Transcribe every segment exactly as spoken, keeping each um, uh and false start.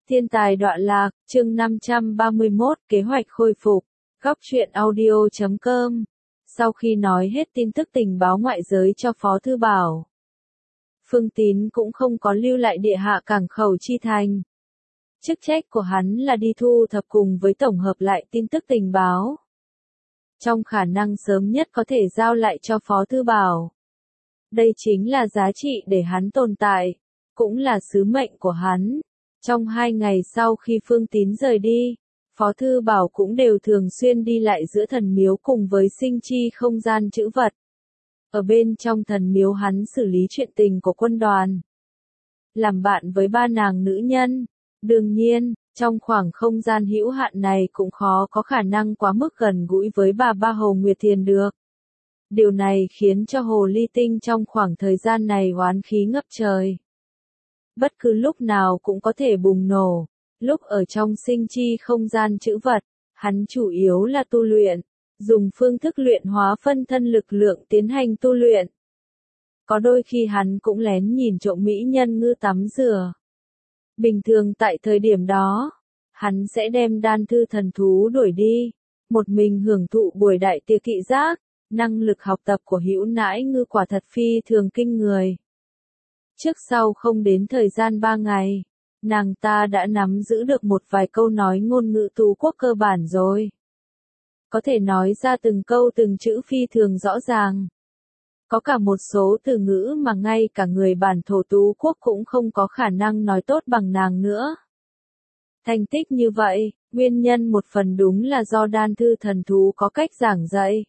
Thiên tài đọa lạc, chương năm trăm ba mươi mốt, kế hoạch khôi phục. Góc truyện audio chấm com. Sau khi nói hết tin tức tình báo ngoại giới cho Phó Thư Bảo, Phương Tín cũng không có lưu lại địa hạ cảng khẩu Chi Thành. Chức trách của hắn là đi thu thập cùng với tổng hợp lại tin tức tình báo, trong khả năng sớm nhất có thể giao lại cho Phó Thư Bảo. Đây chính là giá trị để hắn tồn tại, cũng là sứ mệnh của hắn. Trong hai ngày sau khi Phương Tín rời đi, Phó Thư Bảo cũng đều thường xuyên đi lại giữa thần miếu cùng với sinh chi không gian chữ vật. Ở bên trong thần miếu hắn xử lý chuyện tình của quân đoàn, làm bạn với ba nàng nữ nhân. Đương nhiên, trong khoảng không gian hữu hạn này cũng khó có khả năng quá mức gần gũi với bà Ba Hồ Nguyệt Thiền được. Điều này khiến cho Hồ Ly Tinh trong khoảng thời gian này oán khí ngập trời. Bất cứ lúc nào cũng có thể bùng nổ. Lúc ở trong sinh chi không gian chữ vật, hắn chủ yếu là tu luyện, dùng phương thức luyện hóa phân thân lực lượng tiến hành tu luyện. Có đôi khi hắn cũng lén nhìn trộm mỹ nhân ngư tắm rửa. Bình thường tại thời điểm đó, hắn sẽ đem đan thư thần thú đuổi đi, một mình hưởng thụ buổi đại tiệc thị giác. Năng lực học tập của Hữu Nãi Ngư quả thật phi thường kinh người. Trước sau không đến thời gian ba ngày, nàng ta đã nắm giữ được một vài câu nói ngôn ngữ Tú Quốc cơ bản rồi. Có thể nói ra từng câu từng chữ phi thường rõ ràng. Có cả một số từ ngữ mà ngay cả người bản thổ Tú Quốc cũng không có khả năng nói tốt bằng nàng nữa. Thành tích như vậy, nguyên nhân một phần đúng là do đan thư thần thú có cách giảng dạy,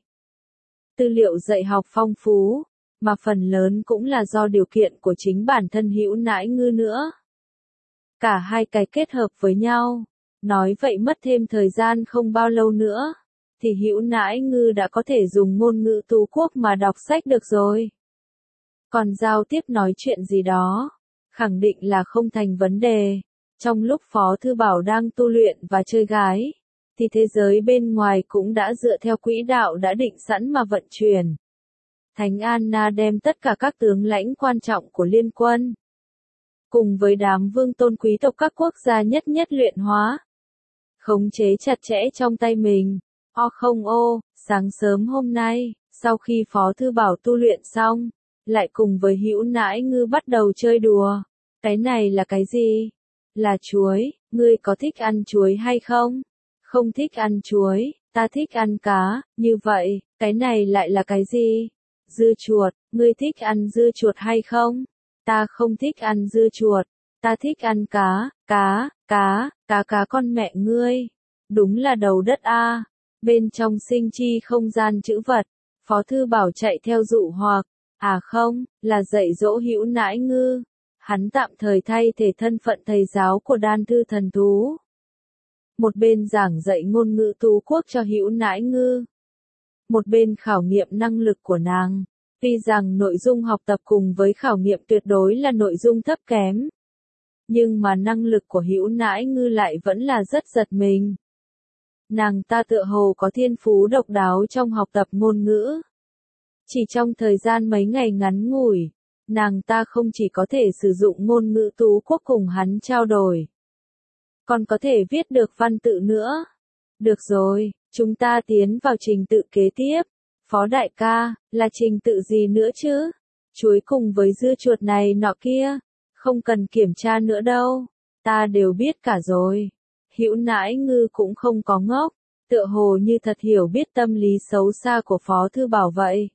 tư liệu dạy học phong phú, mà phần lớn cũng là do điều kiện của chính bản thân Hữu Nãi Ngư nữa. Cả hai cái kết hợp với nhau, nói vậy mất thêm thời gian không bao lâu nữa, thì Hữu Nãi Ngư đã có thể dùng ngôn ngữ Tú Quốc mà đọc sách được rồi. Còn giao tiếp nói chuyện gì đó, khẳng định là không thành vấn đề. Trong lúc Phó Thư Bảo đang tu luyện và chơi gái, thì thế giới bên ngoài cũng đã dựa theo quỹ đạo đã định sẵn mà vận chuyển. Thánh Anna đem tất cả các tướng lãnh quan trọng của liên quân, cùng với đám vương tôn quý tộc các quốc gia nhất nhất luyện hóa, khống chế chặt chẽ trong tay mình. O không ô, sáng sớm hôm nay, sau khi Phó Thư Bảo tu luyện xong, lại cùng với Hữu Nãi Ngư bắt đầu chơi đùa. Cái này là cái gì? Là chuối, ngươi có thích ăn chuối hay không? Không thích ăn chuối, ta thích ăn cá. Như vậy, cái này lại là cái gì? Dưa chuột, ngươi thích ăn dưa chuột hay không? Ta không thích ăn dưa chuột, ta thích ăn cá. Cá, cá, cá cá con mẹ ngươi. Đúng là đầu đất a. Bên trong sinh chi không gian chữ vật, Phó Thư Bảo chạy theo dụ hoặc, à không, là dạy dỗ Hữu Nãi Ngư. Hắn tạm thời thay thể thân phận thầy giáo của đan thư thần thú. Một bên giảng dạy ngôn ngữ Tú Quốc cho Hữu Nãi Ngư, một bên khảo nghiệm năng lực của nàng. Tuy rằng nội dung học tập cùng với khảo nghiệm tuyệt đối là nội dung thấp kém, nhưng mà năng lực của Hữu Nãi Ngư lại vẫn là rất giật mình. Nàng ta tựa hồ có thiên phú độc đáo trong học tập ngôn ngữ. Chỉ trong thời gian mấy ngày ngắn ngủi, nàng ta không chỉ có thể sử dụng ngôn ngữ Tú Quốc cùng hắn trao đổi, còn có thể viết được văn tự nữa. Được rồi, chúng ta tiến vào trình tự kế tiếp. Phó đại ca, là trình tự gì nữa chứ? Chuối cùng với dưa chuột này nọ kia, không cần kiểm tra nữa đâu, ta đều biết cả rồi. Hữu Nãi Ngư cũng không có ngốc, tựa hồ như thật hiểu biết tâm lý xấu xa của Phó Thư Bảo vậy.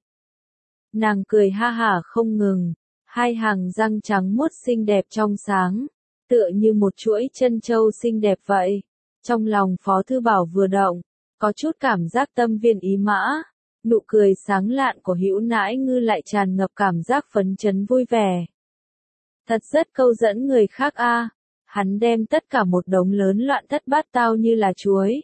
Nàng cười ha hả không ngừng, hai hàng răng trắng muốt xinh đẹp trong sáng, tựa như một chuỗi chân châu xinh đẹp vậy. Trong lòng Phó Thư Bảo vừa động, có chút cảm giác tâm viên ý mã. Nụ cười sáng lạn của Hữu Nãi Ngư lại tràn ngập cảm giác phấn chấn vui vẻ. Thật rất câu dẫn người khác a. Hắn đem tất cả một đống lớn loạn thất bát tao như là chuối,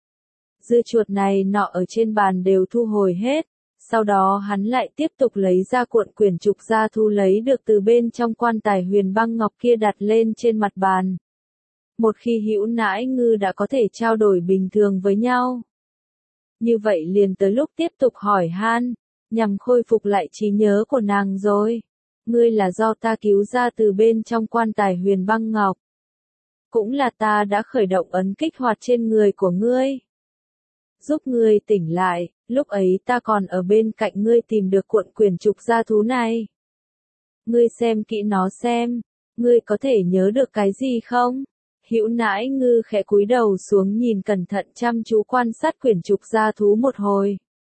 dưa chuột này nọ ở trên bàn đều thu hồi hết. Sau đó hắn lại tiếp tục lấy ra cuộn quyển trục gia thu lấy được từ bên trong quan tài huyền băng ngọc kia đặt lên trên mặt bàn. Một khi Hữu Nãi Ngư đã có thể trao đổi bình thường với nhau, như vậy liền tới lúc tiếp tục hỏi han, nhằm khôi phục lại trí nhớ của nàng rồi. Ngươi là do ta cứu ra từ bên trong quan tài huyền băng ngọc. cũng là ta đã khởi động ấn kích hoạt trên người của ngươi. Giúp ngươi tỉnh lại, lúc ấy ta còn ở bên cạnh ngươi tìm được cuộn quyển trục gia thú này. Ngươi xem kỹ nó xem, ngươi có thể nhớ được cái gì không? Hữu Nãi Ngư khẽ cúi đầu xuống nhìn cẩn thận chăm chú quan sát quyển trục gia thú một hồi.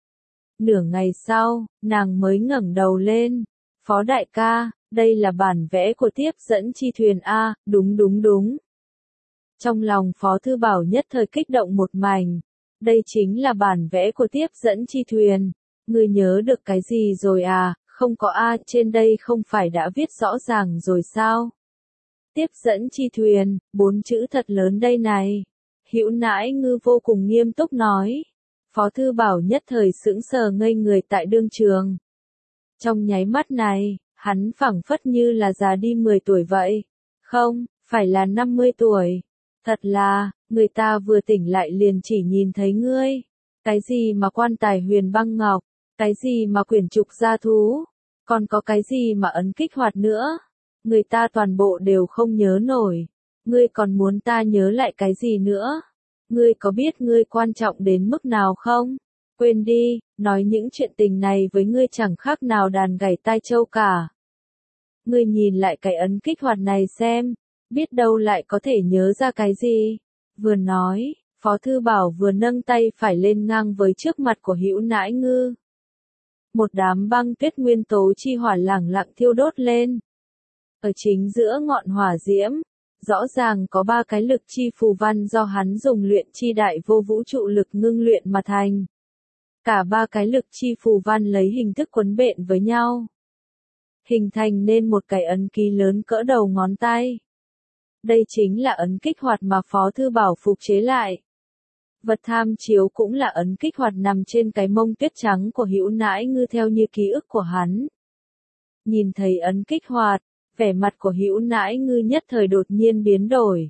Nửa ngày sau, nàng mới ngẩng đầu lên. Phó đại ca, đây là bản vẽ của tiếp dẫn chi thuyền A, đúng đúng đúng. Trong lòng Phó Thư Bảo nhất thời kích động một mảnh. Đây chính là bản vẽ của tiếp dẫn chi thuyền. Ngươi nhớ được cái gì rồi à, không có A trên đây không phải đã viết rõ ràng rồi sao? Tiếp dẫn chi thuyền, bốn chữ thật lớn đây này. Hữu Nãi Ngư vô cùng nghiêm túc nói. Phó Thư Bảo nhất thời sững sờ ngây người tại đương trường. Trong nháy mắt này, hắn phảng phất như là già đi mười tuổi vậy. Không, phải là năm mươi tuổi. Thật là, người ta vừa tỉnh lại liền chỉ nhìn thấy ngươi. Cái gì mà quan tài huyền băng ngọc, cái gì mà quyển trục gia thú, còn có cái gì mà ấn kích hoạt nữa. Người ta toàn bộ đều không nhớ nổi. Ngươi còn muốn ta nhớ lại cái gì nữa? Ngươi có biết ngươi quan trọng đến mức nào không? Quên đi, nói những chuyện tình này với ngươi chẳng khác nào đàn gảy tai trâu cả. Ngươi nhìn lại cái ấn kích hoạt này xem, biết đâu lại có thể nhớ ra cái gì. Vừa nói, Phó Thư Bảo vừa nâng tay phải lên ngang với trước mặt của Hữu Nãi Ngư. Một đám băng tuyết nguyên tố chi hỏa lẳng lặng thiêu đốt lên. Ở chính giữa ngọn hỏa diễm, rõ ràng có ba cái lực chi phù văn do hắn dùng luyện chi đại vô vũ trụ lực ngưng luyện mà thành. Cả ba cái lực chi phù văn lấy hình thức quấn bện với nhau, hình thành nên một cái ấn ký lớn cỡ đầu ngón tay. Đây chính là ấn kích hoạt mà Phó Thư Bảo phục chế lại. Vật tham chiếu cũng là ấn kích hoạt nằm trên cái mông tuyết trắng của Hữu Nãi Ngư theo như ký ức của hắn. Nhìn thấy ấn kích hoạt, vẻ mặt của Hữu Nãi Ngư nhất thời đột nhiên biến đổi.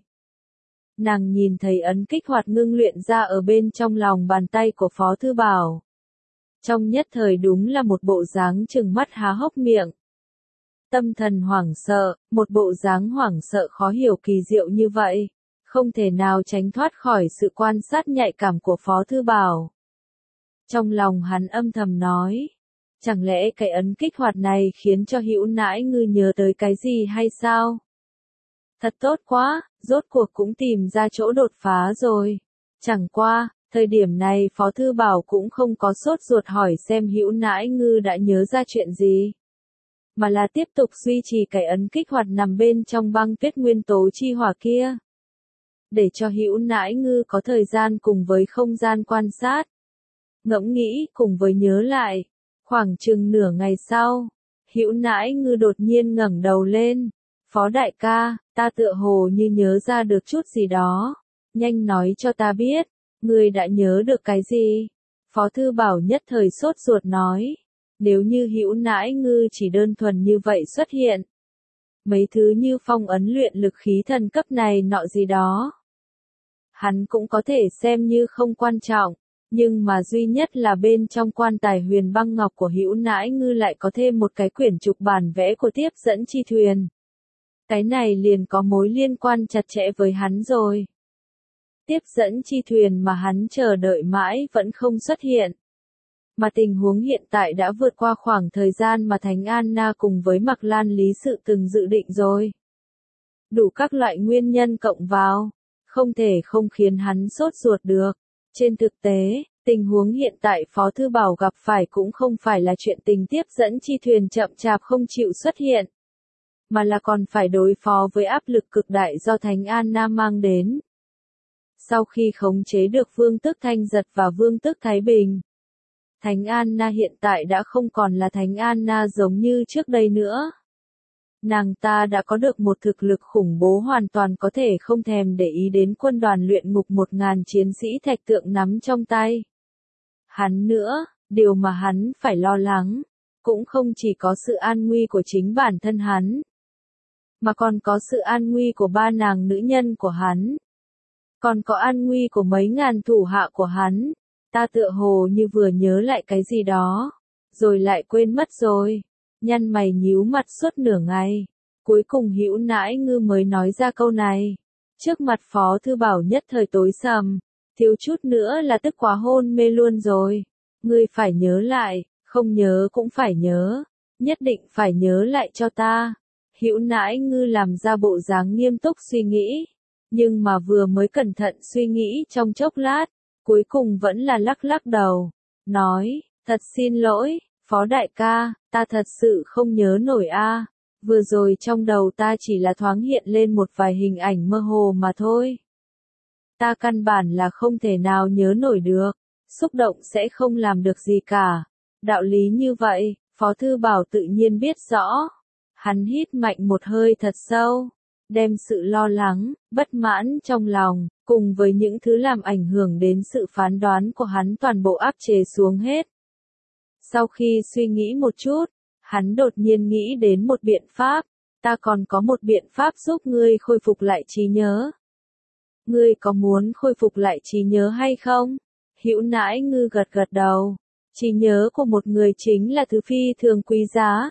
Nàng nhìn thấy ấn kích hoạt ngưng luyện ra ở bên trong lòng bàn tay của Phó Thư Bảo. Trong nhất thời đúng là một bộ dáng trừng mắt há hốc miệng. Tâm thần hoảng sợ, một bộ dáng hoảng sợ khó hiểu kỳ diệu như vậy, không thể nào tránh thoát khỏi sự quan sát nhạy cảm của Phó Thư Bảo. Trong lòng hắn âm thầm nói, chẳng lẽ cái ấn kích hoạt này khiến cho Hữu Nãi Ngư nhớ tới cái gì hay sao? Thật tốt quá, rốt cuộc cũng tìm ra chỗ đột phá rồi. Chẳng qua, thời điểm này Phó Thư Bảo cũng không có sốt ruột hỏi xem Hữu Nãi Ngư đã nhớ ra chuyện gì, mà là tiếp tục duy trì cái ấn kích hoạt nằm bên trong băng tuyết nguyên tố chi hỏa kia. Để cho Hữu Nãi Ngư có thời gian cùng với không gian quan sát, ngẫm nghĩ cùng với nhớ lại. Khoảng chừng nửa ngày sau, Hữu Nãi Ngư đột nhiên ngẩng đầu lên. Phó đại ca, ta tựa hồ như nhớ ra được chút gì đó. Nhanh nói cho ta biết, ngươi đã nhớ được cái gì? Phó Thư Bảo nhất thời sốt ruột nói. Nếu như Hữu Nãi Ngư chỉ đơn thuần như vậy xuất hiện, mấy thứ như phong ấn luyện lực khí thần cấp này nọ gì đó, hắn cũng có thể xem như không quan trọng. Nhưng mà duy nhất là bên trong quan tài huyền băng ngọc của Hữu Nãi Ngư lại có thêm một cái quyển trục bản vẽ của tiếp dẫn chi thuyền. Cái này liền có mối liên quan chặt chẽ với hắn rồi. Tiếp dẫn chi thuyền mà hắn chờ đợi mãi vẫn không xuất hiện. Mà tình huống hiện tại đã vượt qua khoảng thời gian mà Thánh Anna cùng với Mạc Lan Lý Sự từng dự định rồi. Đủ các loại nguyên nhân cộng vào, không thể không khiến hắn sốt ruột được. Trên thực tế, tình huống hiện tại Phó Thư Bảo gặp phải cũng không phải là chuyện tình tiếp dẫn chi thuyền chậm chạp không chịu xuất hiện, mà là còn phải đối phó với áp lực cực đại do Thánh Anna mang đến. Sau khi khống chế được Vương Tức Thanh Giật và Vương Tức Thái Bình, Thánh Anna hiện tại đã không còn là Thánh Anna giống như trước đây nữa. Nàng ta đã có được một thực lực khủng bố hoàn toàn có thể không thèm để ý đến quân đoàn luyện ngục một ngàn chiến sĩ thạch tượng nắm trong tay. Hắn nữa, điều mà hắn phải lo lắng, cũng không chỉ có sự an nguy của chính bản thân hắn, mà còn có sự an nguy của ba nàng nữ nhân của hắn. Còn có an nguy của mấy ngàn thủ hạ của hắn. Ta tựa hồ như vừa nhớ lại cái gì đó, rồi lại quên mất rồi. Nhăn mày nhíu mặt suốt nửa ngày, cuối cùng Hữu Nãi Ngư mới nói ra câu này. Trước mặt Phó Thư Bảo nhất thời tối sầm, thiếu chút nữa là tức quá hôn mê luôn rồi. Ngươi phải nhớ lại, không nhớ cũng phải nhớ, nhất định phải nhớ lại cho ta. Hữu Nãi Ngư làm ra bộ dáng nghiêm túc suy nghĩ, nhưng mà vừa mới cẩn thận suy nghĩ trong chốc lát, cuối cùng vẫn là lắc lắc đầu, nói, thật xin lỗi, Phó đại ca, ta thật sự không nhớ nổi a. Vừa rồi trong đầu ta chỉ là thoáng hiện lên một vài hình ảnh mơ hồ mà thôi. Ta căn bản là không thể nào nhớ nổi được, xúc động sẽ không làm được gì cả. Đạo lý như vậy, Phó Thư Bảo tự nhiên biết rõ. Hắn hít mạnh một hơi thật sâu, đem sự lo lắng, bất mãn trong lòng, cùng với những thứ làm ảnh hưởng đến sự phán đoán của hắn toàn bộ áp chế xuống hết. Sau khi suy nghĩ một chút, hắn đột nhiên nghĩ đến một biện pháp, ta còn có một biện pháp giúp ngươi khôi phục lại trí nhớ. Ngươi có muốn khôi phục lại trí nhớ hay không? Hữu Nãi Ngư gật gật đầu, trí nhớ của một người chính là thứ phi thường quý giá.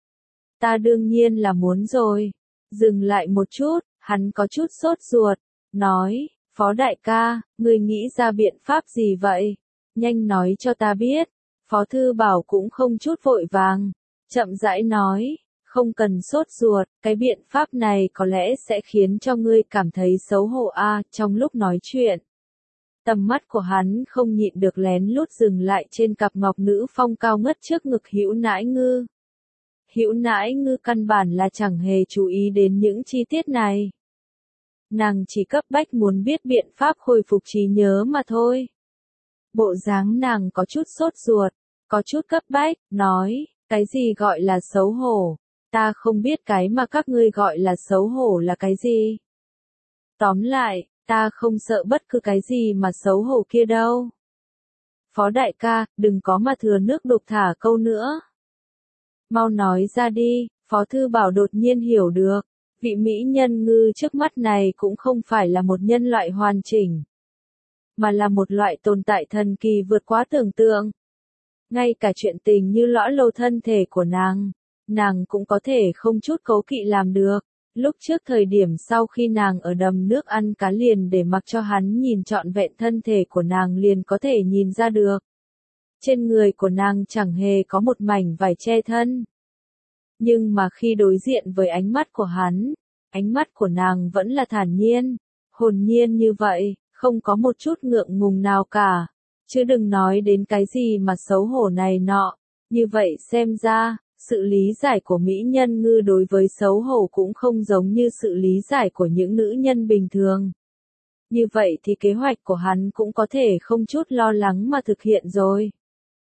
Ta đương nhiên là muốn rồi. Dừng lại một chút, hắn có chút sốt ruột, nói, Phó đại ca, ngươi nghĩ ra biện pháp gì vậy? Nhanh nói cho ta biết. Phó Thư Bảo cũng không chút vội vàng, chậm rãi nói, không cần sốt ruột, cái biện pháp này có lẽ sẽ khiến cho ngươi cảm thấy xấu hổ a. Trong lúc nói chuyện. Tầm mắt của hắn không nhịn được lén lút dừng lại trên cặp ngọc nữ phong cao ngất trước ngực Hữu Nãi Ngư. Hữu Nãi Ngư căn bản là chẳng hề chú ý đến những chi tiết này. Nàng chỉ cấp bách muốn biết biện pháp khôi phục trí nhớ mà thôi. Bộ dáng nàng có chút sốt ruột, có chút cấp bách, nói, cái gì gọi là xấu hổ, ta không biết cái mà các ngươi gọi là xấu hổ là cái gì. Tóm lại, ta không sợ bất cứ cái gì mà xấu hổ kia đâu. Phó đại ca, đừng có mà thừa nước đục thả câu nữa. Mau nói ra đi, Phó Thư Bảo đột nhiên hiểu được, vị mỹ nhân ngư trước mắt này cũng không phải là một nhân loại hoàn chỉnh, mà là một loại tồn tại thần kỳ vượt quá tưởng tượng. Ngay cả chuyện tình như lõa lồ thân thể của nàng, nàng cũng có thể không chút cố kỵ làm được. Lúc trước thời điểm sau khi nàng ở đầm nước ăn cá liền để mặc cho hắn nhìn trọn vẹn thân thể của nàng liền có thể nhìn ra được. Trên người của nàng chẳng hề có một mảnh vải che thân. Nhưng mà khi đối diện với ánh mắt của hắn, ánh mắt của nàng vẫn là thản nhiên, hồn nhiên như vậy, không có một chút ngượng ngùng nào cả. Chứ đừng nói đến cái gì mà xấu hổ này nọ. Như vậy xem ra, sự lý giải của mỹ nhân ngư đối với xấu hổ cũng không giống như sự lý giải của những nữ nhân bình thường. Như vậy thì kế hoạch của hắn cũng có thể không chút lo lắng mà thực hiện rồi.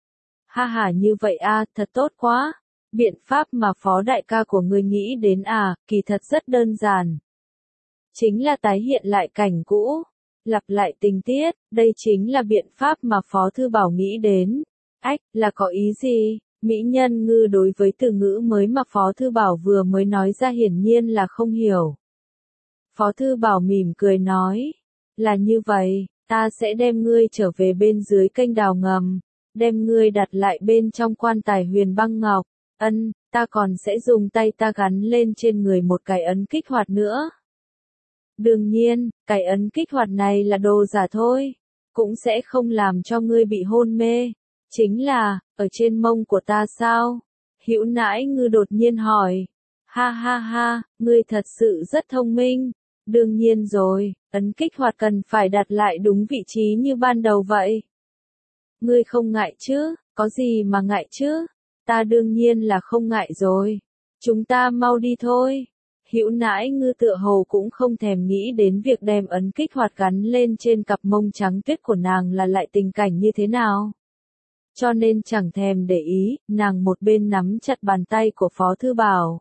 Ha ha, như vậy a, thật tốt quá. Biện pháp mà Phó đại ca của ngươi nghĩ đến à, kỳ thật rất đơn giản. Chính là tái hiện lại cảnh cũ, lặp lại tình tiết, đây chính là biện pháp mà Phó Thư Bảo nghĩ đến. Ách, là có ý gì? Mỹ nhân ngư đối với từ ngữ mới mà Phó Thư Bảo vừa mới nói ra hiển nhiên là không hiểu. Phó Thư Bảo mỉm cười nói, là như vậy, ta sẽ đem ngươi trở về bên dưới kênh đào ngầm, đem ngươi đặt lại bên trong quan tài huyền băng ngọc, ân, ta còn sẽ dùng tay ta gắn lên trên người một cái ấn kích hoạt nữa. Đương nhiên, cái ấn kích hoạt này là đồ giả thôi, cũng sẽ không làm cho ngươi bị hôn mê. Chính là, ở trên mông của ta sao? Hữu Nãi Ngư đột nhiên hỏi. Ha ha ha, ngươi thật sự rất thông minh. Đương nhiên rồi, ấn kích hoạt cần phải đặt lại đúng vị trí như ban đầu vậy. Ngươi không ngại chứ, có gì mà ngại chứ? Ta đương nhiên là không ngại rồi. Chúng ta mau đi thôi. Hữu Nãi Ngư tựa hồ cũng không thèm nghĩ đến việc đem ấn kích hoạt gắn lên trên cặp mông trắng tuyết của nàng là lại tình cảnh như thế nào. Cho nên chẳng thèm để ý, nàng một bên nắm chặt bàn tay của Phó Thư Bảo.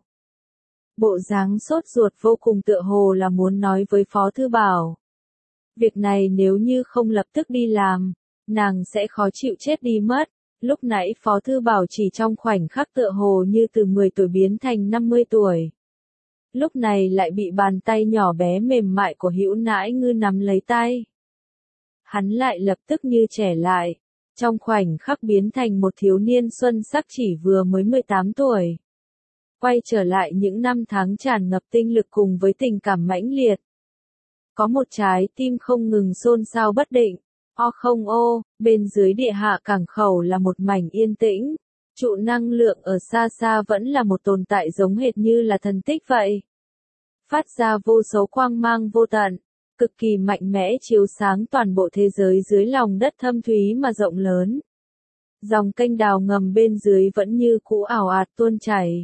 Bộ dáng sốt ruột vô cùng tựa hồ là muốn nói với Phó Thư Bảo. Việc này nếu như không lập tức đi làm, nàng sẽ khó chịu chết đi mất. Lúc nãy Phó Thư Bảo chỉ trong khoảnh khắc tựa hồ như từ mười tuổi biến thành năm mươi tuổi. Lúc này lại bị bàn tay nhỏ bé mềm mại của Hữu Nãi Ngư nắm lấy tay. Hắn lại lập tức như trẻ lại. Trong khoảnh khắc biến thành một thiếu niên xuân sắc chỉ vừa mới mười tám tuổi. Quay trở lại những năm tháng tràn ngập tinh lực cùng với tình cảm mãnh liệt. có một trái tim không ngừng xôn xao bất định. O không ô, bên dưới địa hạ cảng khẩu là một mảnh yên tĩnh. Trụ năng lượng ở xa xa vẫn là một tồn tại giống hệt như là thần tích vậy. Phát ra vô số quang mang vô tận, cực kỳ mạnh mẽ chiếu sáng toàn bộ thế giới dưới lòng đất thâm thúy mà rộng lớn. Dòng kênh đào ngầm bên dưới vẫn như cũ ảo ạt tuôn chảy.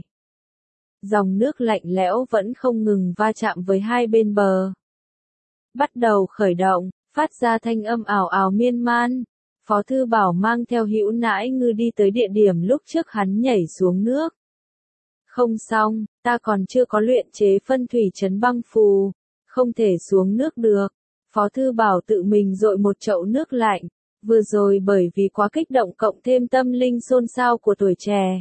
Dòng nước lạnh lẽo vẫn không ngừng va chạm với hai bên bờ. Bắt đầu khởi động, phát ra thanh âm ảo ảo miên man. Phó Thư Bảo mang theo Hữu Nãi Ngư đi tới địa điểm lúc trước hắn nhảy xuống nước. Không xong, ta còn chưa có luyện chế phân thủy trấn băng phù, không thể xuống nước được. Phó Thư Bảo tự mình dội một chậu nước lạnh, vừa rồi bởi vì quá kích động cộng thêm tâm linh xôn xao của tuổi trẻ.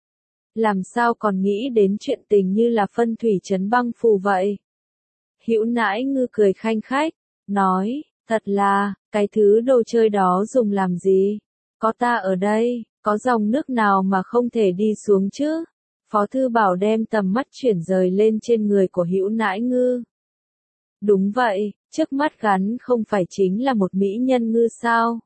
Làm sao còn nghĩ đến chuyện tình như là phân thủy trấn băng phù vậy? Hữu Nãi Ngư cười khanh khách, nói, thật là, cái thứ đồ chơi đó dùng làm gì? Có ta ở đây, có dòng nước nào mà không thể đi xuống chứ? Phó Thư Bảo đem tầm mắt chuyển rời lên trên người của Hữu Nãi Ngư. Đúng vậy, trước mắt gắn không phải chính là một mỹ nhân ngư sao?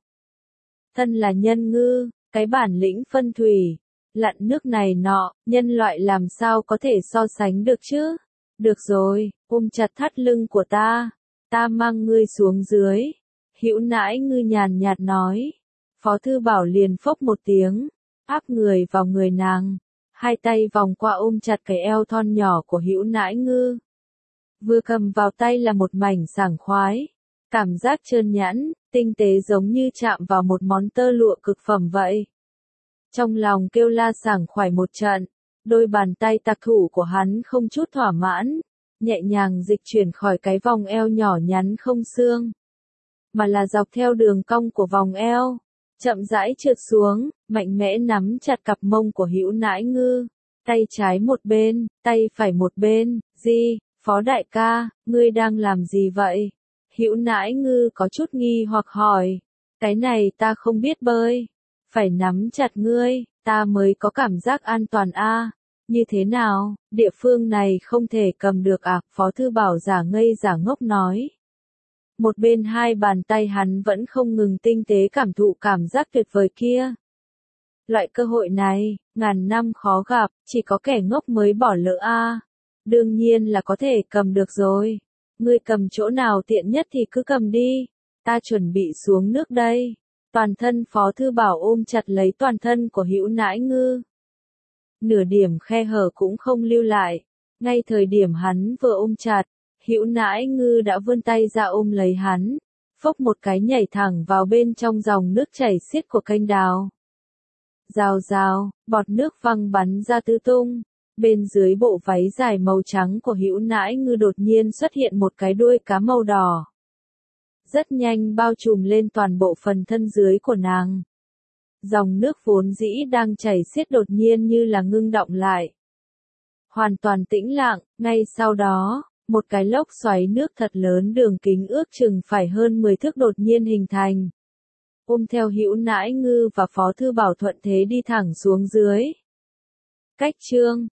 Thân là nhân ngư, cái bản lĩnh phân thủy, lặn nước này nọ, nhân loại làm sao có thể so sánh được chứ? Được rồi, ôm chặt thắt lưng của ta, ta mang ngươi xuống dưới. Hữu Nãi Ngư nhàn nhạt nói. Phó Thư Bảo liền phốc một tiếng, áp người vào người nàng, hai tay vòng qua ôm chặt cái eo thon nhỏ của Hữu Nãi Ngư. Vừa cầm vào tay là một mảnh sảng khoái, cảm giác trơn nhẵn, tinh tế giống như chạm vào một món tơ lụa cực phẩm vậy. Trong lòng kêu la sảng khoái một trận, đôi bàn tay tạc thủ của hắn không chút thỏa mãn, nhẹ nhàng dịch chuyển khỏi cái vòng eo nhỏ nhắn không xương, mà là dọc theo đường cong của vòng eo, chậm rãi trượt xuống, mạnh mẽ nắm chặt cặp mông của Hữu Nãi Ngư, tay trái một bên, tay phải một bên. Gì, Phó đại ca, ngươi đang làm gì vậy? Hữu Nãi Ngư có chút nghi hoặc hỏi. Cái này ta không biết bơi, phải nắm chặt ngươi, ta mới có cảm giác an toàn a. À. Như thế nào, địa phương này không thể cầm được à? Phó Thư Bảo giả ngây giả ngốc nói. Một bên hai bàn tay hắn vẫn không ngừng tinh tế cảm thụ cảm giác tuyệt vời kia. Loại cơ hội này, ngàn năm khó gặp, chỉ có kẻ ngốc mới bỏ lỡ a. À. Đương nhiên là có thể cầm được rồi. Ngươi cầm chỗ nào tiện nhất thì cứ cầm đi. Ta chuẩn bị xuống nước đây. Toàn thân Phó Thư Bảo ôm chặt lấy toàn thân của Hữu Nãi Ngư. Nửa điểm khe hở cũng không lưu lại. Ngay thời điểm hắn vừa ôm chặt, Hữu Nãi Ngư đã vươn tay ra ôm lấy hắn, phốc một cái nhảy thẳng vào bên trong dòng nước chảy xiết của kênh đào. Rào rào, bọt nước văng bắn ra tứ tung. Bên dưới bộ váy dài màu trắng của Hữu Nãi Ngư đột nhiên xuất hiện một cái đuôi cá màu đỏ. Rất nhanh bao trùm lên toàn bộ phần thân dưới của nàng. Dòng nước vốn dĩ đang chảy xiết đột nhiên như là ngưng đọng lại. Hoàn toàn tĩnh lặng, ngay sau đó, một cái lốc xoáy nước thật lớn đường kính ước chừng phải hơn mười thước đột nhiên hình thành. Ôm theo Hữu Nãi Ngư và Phó Thư Bảo thuận thế đi thẳng xuống dưới. Cách chương